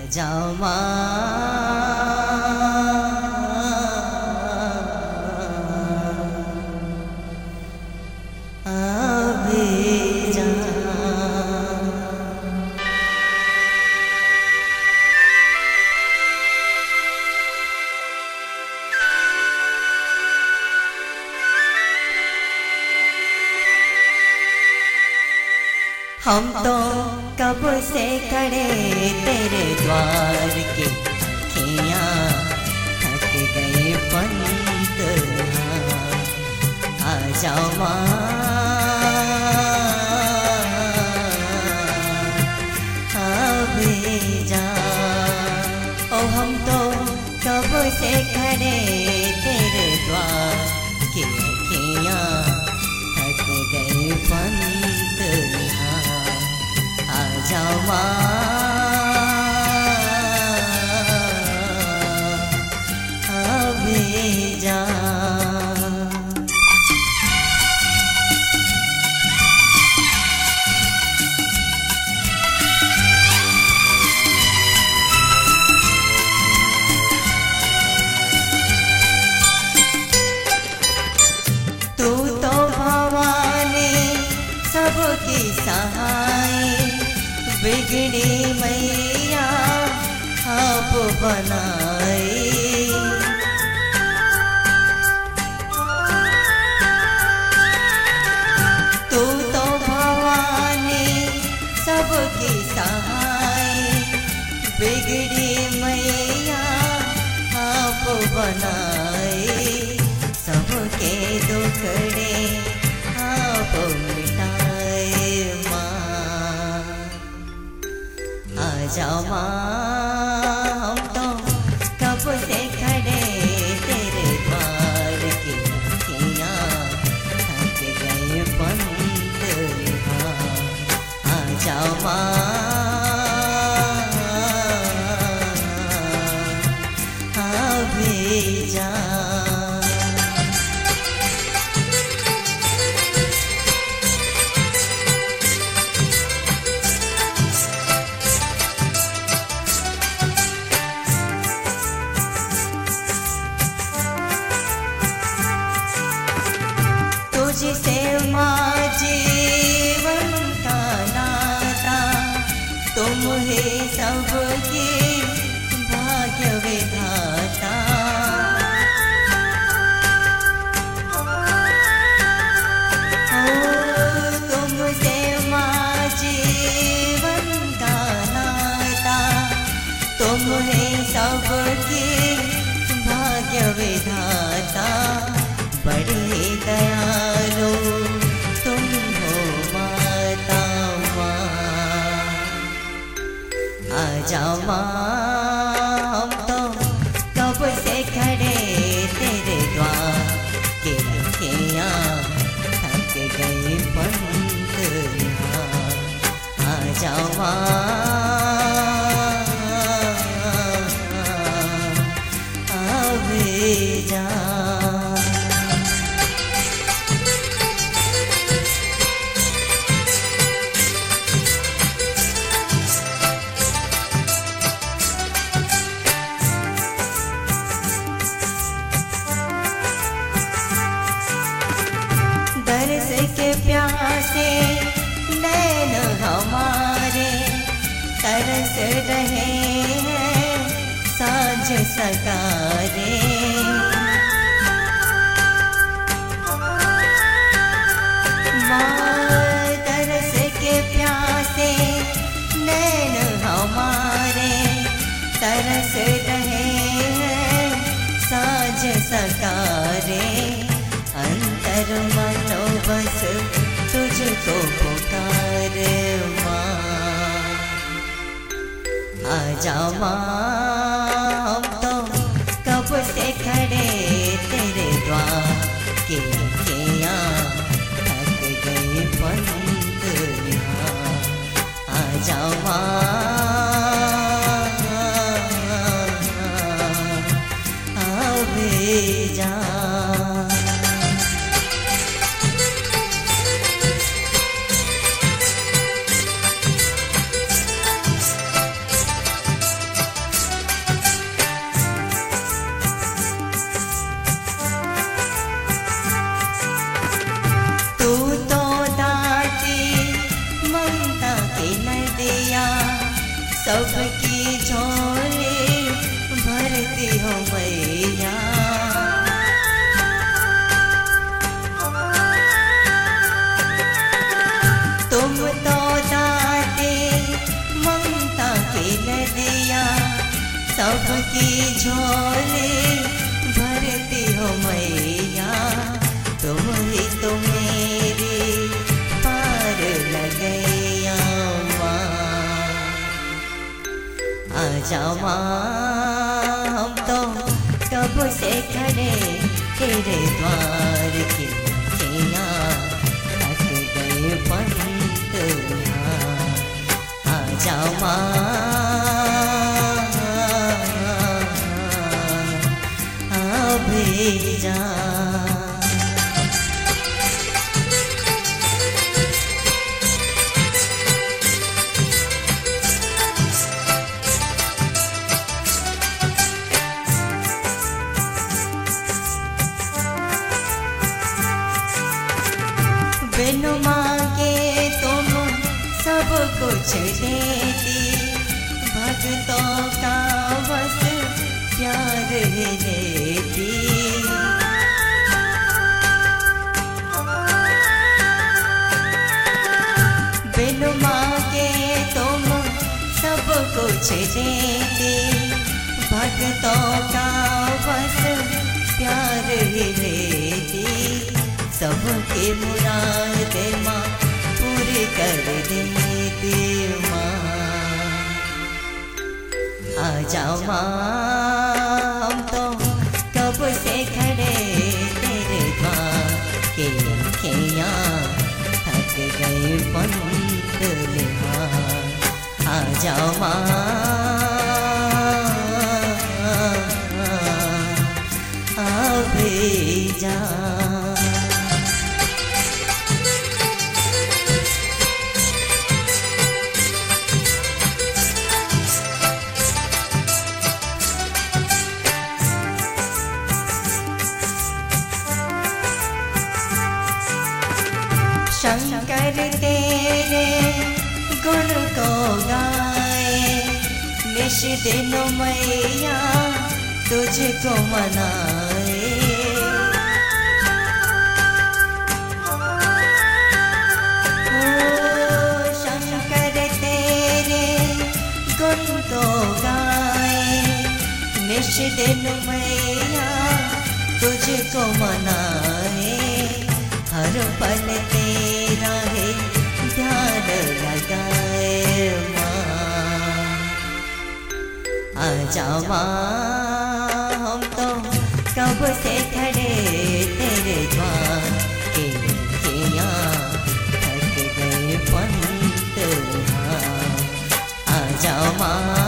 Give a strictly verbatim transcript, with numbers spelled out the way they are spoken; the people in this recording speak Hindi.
जाओ माँ अभी जा। हम तो कब से खड़े तेरे द्वार के अखियाँ थक गए पंत आ जाओ माँ अभी जा। ओ हम तो कब से खड़े तेरे द्वार के अखियाँ थक गए पंत जाओ माँ अभी जा। तू तो भवानी सबकी सहाय बिगड़ी मैया आप बनाए। तू तो भवानी सबकी सहाय बिगड़ी मैया आप बनाए। सबके दुखड़े आप मिटाए माँ आ जाओ माँ। हम तो कब से खड़े तेरे द्वार की अखियाँ थक गए पंत आ जाओ माँ अभी जा। तुझसे माँ जीवन का नाता तुम ही सबके भाग्य विधाता। तुमसे माँ जीवन का नाता तुम ही सबके भाग्य विधाता। बड़े दयालु तुम हो माता माँ आ जाओ माँ। हम तो कब से खड़े तेरे द्वार के अखियाँ थक गए पंत आ जाओ माँ अभी जा। दर्श के प्यासे नैन हमारे तरस रहे हैं साँझ सकारे। माँ दर्श के प्यासे नैन हमारे तरस रहे हैं साँझ सकारे। अंतर मनो बस तुझको पुकार माँ आ जाओ माँ। हम तो कब से खड़े तेरे द्वार के अखियाँ थक गए पंत आ जाओ माँ अभी जा। सबकी झोली भरती हो मैया। तुम तो दाते ममता की नदिया, सबकी झोली भरती हो मैया। तुम ही तो मेरी पार लगैया माँ। आजा माँ, हम तो कब से खड़े तेरे द्वार की खिड़कियाँ, थक गए पंत यहाँ। आजा माँ, अभी जा। बिनु मांगे तुम सब कुछ देती, भक्तों का बस प्यार लेती। बिनु मांगे तुम सब कुछ देती, भक्तों का बस प्यार लेती। सबके मुराद माँ पूरी कर देती माँ। आजा माँ, हम तो कब से खड़े तेरे द्वार के अखियाँ, थक गए पंत यहाँ। आजा माँ, अभी जा। शंकर तेरे गुण को गाए, निश दिन मैया तुझको मनाए। ओ शंकर तेरे गुण को गाए, निश दिन मैया तुझको मनाए। हर पल तेरा है ध्यान लगाए माँ। आजा माँ, हम तो कब से खड़े तेरे द्वार के खिड़कियाँ, थक गए पंत यहाँ। आजा माँ,